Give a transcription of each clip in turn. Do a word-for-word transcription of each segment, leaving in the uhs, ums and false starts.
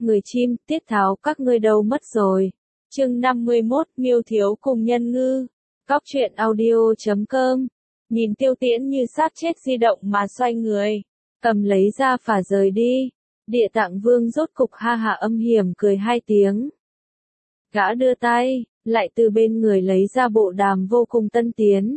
người chim, tiết tháo các ngươi đâu mất rồi. Chương năm mươi mốt, Miêu Thiếu cùng Nhân Ngư. Cóc truyện audio chấm com. Nhìn Tiêu Tiễn như sát chết di động mà xoay người, cầm lấy ra phả rời đi. Địa Tạng Vương rốt cục ha hả âm hiểm cười hai tiếng. Gã đưa tay, lại từ bên người lấy ra bộ đàm vô cùng tân tiến.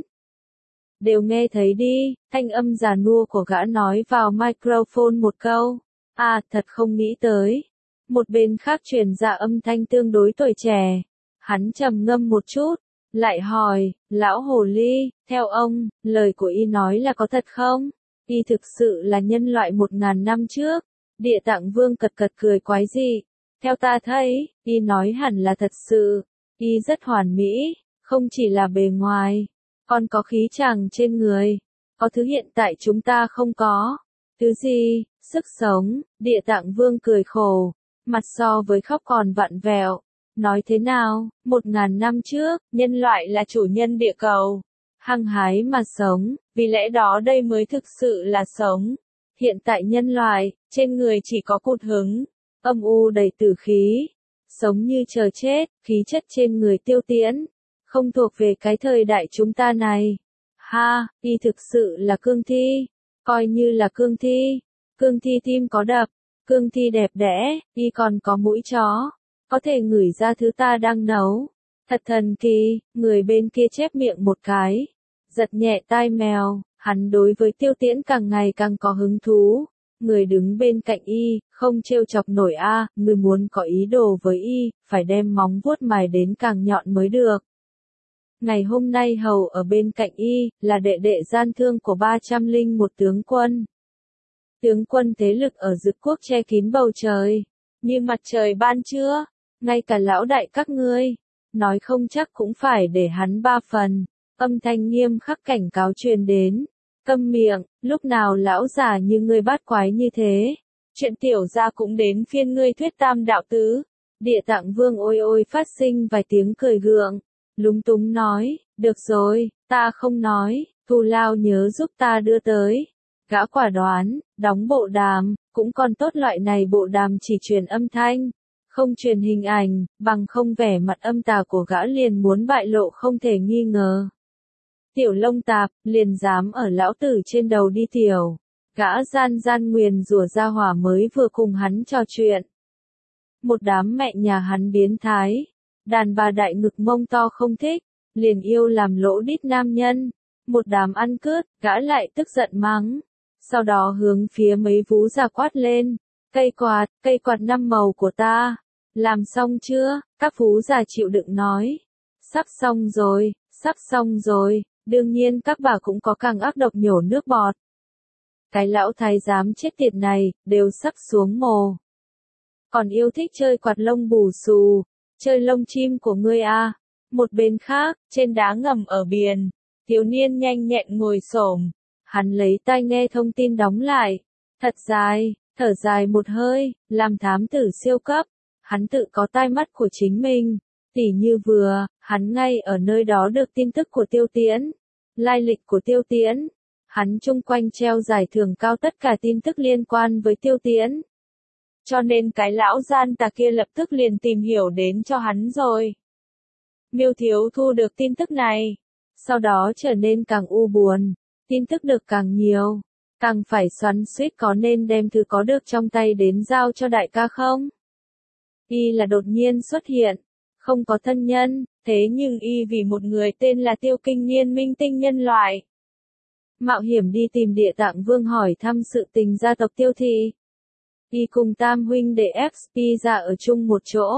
Đều nghe thấy đi, thanh âm già nua của gã nói vào microphone một câu. À, thật không nghĩ tới. Một bên khác truyền ra âm thanh tương đối tuổi trẻ. Hắn trầm ngâm một chút, lại hỏi, lão hồ ly, theo ông, lời của y nói là có thật không? Y thực sự là nhân loại một ngàn năm trước. Địa Tạng Vương cật cật cười quái dị. Theo ta thấy, y nói hẳn là thật sự. Y rất hoàn mỹ, không chỉ là bề ngoài, còn có khí chàng trên người. Có thứ hiện tại chúng ta không có. Thứ gì? Sức sống. Địa Tạng Vương cười khổ, mặt so với khóc còn vặn vẹo. Nói thế nào, một ngàn năm trước, nhân loại là chủ nhân địa cầu. Hăng hái mà sống, vì lẽ đó đây mới thực sự là sống. Hiện tại nhân loại, trên người chỉ có cụt hứng, âm u đầy tử khí. Sống như chờ chết, khí chất trên người Tiêu Tiễn, không thuộc về cái thời đại chúng ta này. Ha, y thực sự là cương thi, coi như là cương thi. Cương thi tim có đập, cương thi đẹp đẽ, y còn có mũi chó, có thể ngửi ra thứ ta đang nấu. Thật thần kỳ, người bên kia chép miệng một cái, giật nhẹ tai mèo, hắn đối với Tiêu Tiễn càng ngày càng có hứng thú. Người đứng bên cạnh y, không trêu chọc nổi a, à, người muốn có ý đồ với y, phải đem móng vuốt mài đến càng nhọn mới được. Ngày hôm nay hầu ở bên cạnh y, là đệ đệ gian thương của ba trăm linh một tướng quân. Tướng quân thế lực ở Dực Quốc che kín bầu trời, như mặt trời ban trưa, ngay cả lão đại các ngươi, nói không chắc cũng phải để hắn ba phần. Âm thanh nghiêm khắc cảnh cáo truyền đến. Câm miệng, lúc nào lão già như ngươi bát quái như thế. Chuyện tiểu gia cũng đến phiên ngươi thuyết tam đạo tứ. Địa Tạng Vương ôi ôi phát sinh vài tiếng cười gượng, lúng túng nói, được rồi, ta không nói, thù lao nhớ giúp ta đưa tới. Gã quả đoán, đóng bộ đàm, cũng còn tốt loại này bộ đàm chỉ truyền âm thanh, không truyền hình ảnh, bằng không vẻ mặt âm tà của gã liền muốn bại lộ không thể nghi ngờ. Tiểu lông tạp, liền dám ở lão tử trên đầu đi tiểu. Gã gian gian nguyền rủa ra hỏa mới vừa cùng hắn trò chuyện. Một đám mẹ nhà hắn biến thái. Đàn bà đại ngực mông to không thích, liền yêu làm lỗ đít nam nhân. Một đám ăn cướp, gã lại tức giận mắng. Sau đó hướng phía mấy vú già quát lên. Cây quạt, cây quạt năm màu của ta. Làm xong chưa? Các vú già chịu đựng nói. Sắp xong rồi, sắp xong rồi. Đương nhiên các bà cũng có càng ác độc nhổ nước bọt. Cái lão thái giám chết tiệt này, đều sắp xuống mồ. Còn yêu thích chơi quạt lông bù xù, chơi lông chim của ngươi à. Một bên khác, trên đá ngầm ở biển, thiếu niên nhanh nhẹn ngồi xổm, hắn lấy tai nghe thông tin đóng lại. Thật dài, thở dài một hơi, làm thám tử siêu cấp, hắn tự có tai mắt của chính mình. Tỉ như vừa, hắn ngay ở nơi đó được tin tức của Tiêu Tiễn, lai lịch của Tiêu Tiễn, hắn chung quanh treo giải thưởng cao tất cả tin tức liên quan với Tiêu Tiễn. Cho nên cái lão gian tà kia lập tức liền tìm hiểu đến cho hắn rồi. Miêu Thiếu thu được tin tức này, sau đó trở nên càng u buồn, tin tức được càng nhiều, càng phải xoắn xuýt có nên đem thứ có được trong tay đến giao cho đại ca không? Y là đột nhiên xuất hiện, không có thân nhân, thế nhưng y vì một người tên là Tiêu Kinh Niên minh tinh nhân loại. Mạo hiểm đi tìm Địa Tạng Vương hỏi thăm sự tình gia tộc Tiêu Thị. Y cùng tam huynh đệ ép pê ra ở chung một chỗ.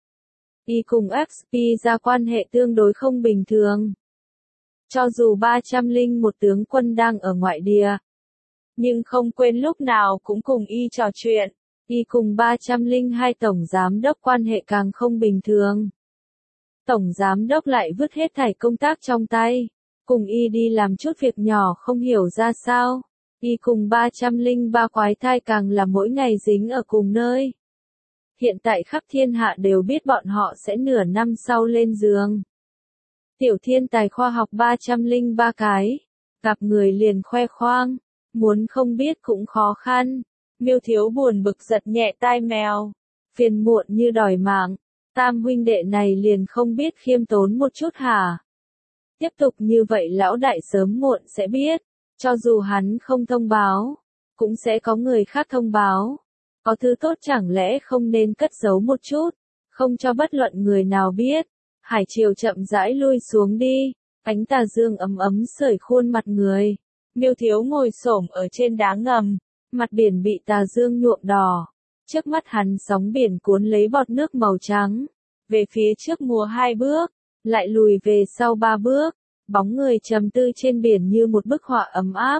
Y cùng ép pê ra quan hệ tương đối không bình thường. Cho dù ba trăm linh một tướng quân đang ở ngoại địa, nhưng không quên lúc nào cũng cùng y trò chuyện. Y cùng ba trăm linh hai tổng giám đốc quan hệ càng không bình thường. Tổng giám đốc lại vứt hết thảy công tác trong tay, cùng y đi làm chút việc nhỏ không hiểu ra sao. Y cùng ba trăm linh ba quái thai càng là mỗi ngày dính ở cùng nơi. Hiện tại khắp thiên hạ đều biết bọn họ sẽ nửa năm sau lên giường. Tiểu thiên tài khoa học ba trăm linh ba cái, gặp người liền khoe khoang, muốn không biết cũng khó khăn. Miêu Thiếu buồn bực giật nhẹ tai mèo, phiền muộn như đòi mạng, tam huynh đệ này liền không biết khiêm tốn một chút hả? Tiếp tục như vậy lão đại sớm muộn sẽ biết, cho dù hắn không thông báo, cũng sẽ có người khác thông báo. Có thứ tốt chẳng lẽ không nên cất giấu một chút, không cho bất luận người nào biết. Hải triều chậm rãi lui xuống đi, ánh tà dương ấm ấm sưởi khuôn mặt người. Miêu Thiếu ngồi xổm ở trên đá ngầm, mặt biển bị tà dương nhuộm đỏ. Trước mắt hắn sóng biển cuốn lấy bọt nước màu trắng. Về phía trước mùa hai bước, lại lùi về sau ba bước, bóng người trầm tư trên biển như một bức họa ấm áp.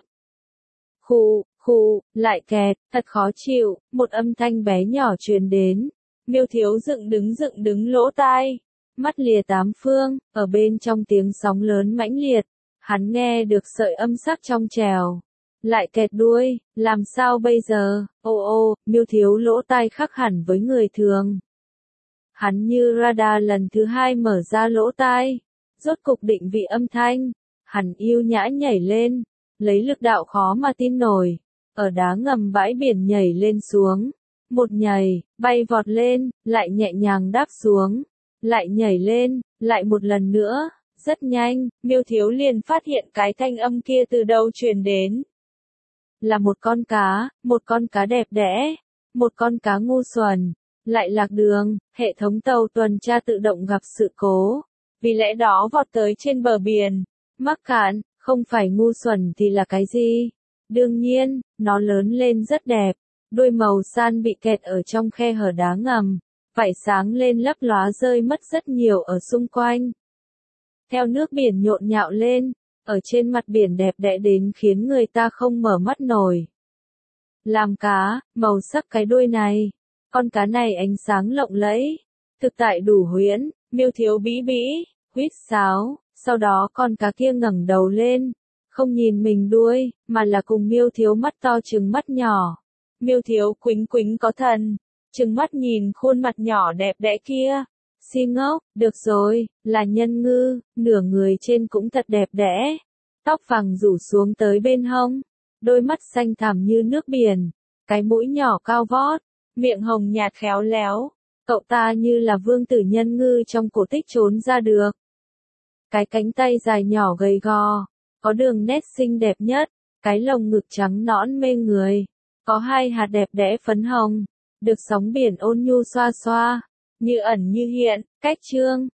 Khụ, khụ, lại kẹt, thật khó chịu, một âm thanh bé nhỏ truyền đến. Miêu Thiếu dựng đứng dựng đứng lỗ tai, mắt lìa tám phương, ở bên trong tiếng sóng lớn mãnh liệt, hắn nghe được sợi âm sắc trong trèo. Lại kẹt đuôi, làm sao bây giờ? Ô ô, Miêu Thiếu lỗ tai khác hẳn với người thường. Hắn như radar lần thứ hai mở ra lỗ tai, rốt cục định vị âm thanh, hắn yêu nhã nhảy lên, lấy lực đạo khó mà tin nổi, ở đá ngầm bãi biển nhảy lên xuống, một nhảy, bay vọt lên, lại nhẹ nhàng đáp xuống, lại nhảy lên, lại một lần nữa, rất nhanh, Miêu Thiếu liền phát hiện cái thanh âm kia từ đâu truyền đến. Là một con cá, một con cá đẹp đẽ, một con cá ngu xuẩn, lại lạc đường, hệ thống tàu tuần tra tự động gặp sự cố, vì lẽ đó vọt tới trên bờ biển, mắc cạn, không phải ngu xuẩn thì là cái gì? Đương nhiên, nó lớn lên rất đẹp, đuôi màu san bị kẹt ở trong khe hở đá ngầm, vảy sáng lên lấp lóa rơi mất rất nhiều ở xung quanh. Theo nước biển nhộn nhạo lên, ở trên mặt biển đẹp đẽ đến khiến người ta không mở mắt nổi. Làm cá, màu sắc cái đuôi này, con cá này ánh sáng lộng lẫy, thực tại đủ huyễn, Miêu Thiếu bĩ bĩ, huýt sáo, sau đó con cá kia ngẩng đầu lên, không nhìn mình đuôi, mà là cùng Miêu Thiếu mắt to trừng mắt nhỏ. Miêu Thiếu quính quính có thần, trừng mắt nhìn khuôn mặt nhỏ đẹp đẽ kia. Si ngốc, được rồi, là nhân ngư, nửa người trên cũng thật đẹp đẽ. Tóc vàng rủ xuống tới bên hông, đôi mắt xanh thẳm như nước biển, cái mũi nhỏ cao vót, miệng hồng nhạt khéo léo. Cậu ta như là vương tử nhân ngư trong cổ tích trốn ra được. Cái cánh tay dài nhỏ gầy gò, có đường nét xinh đẹp nhất, cái lồng ngực trắng nõn mê người, có hai hạt đẹp đẽ phấn hồng, được sóng biển ôn nhu xoa xoa, như ẩn như hiện, cách chương.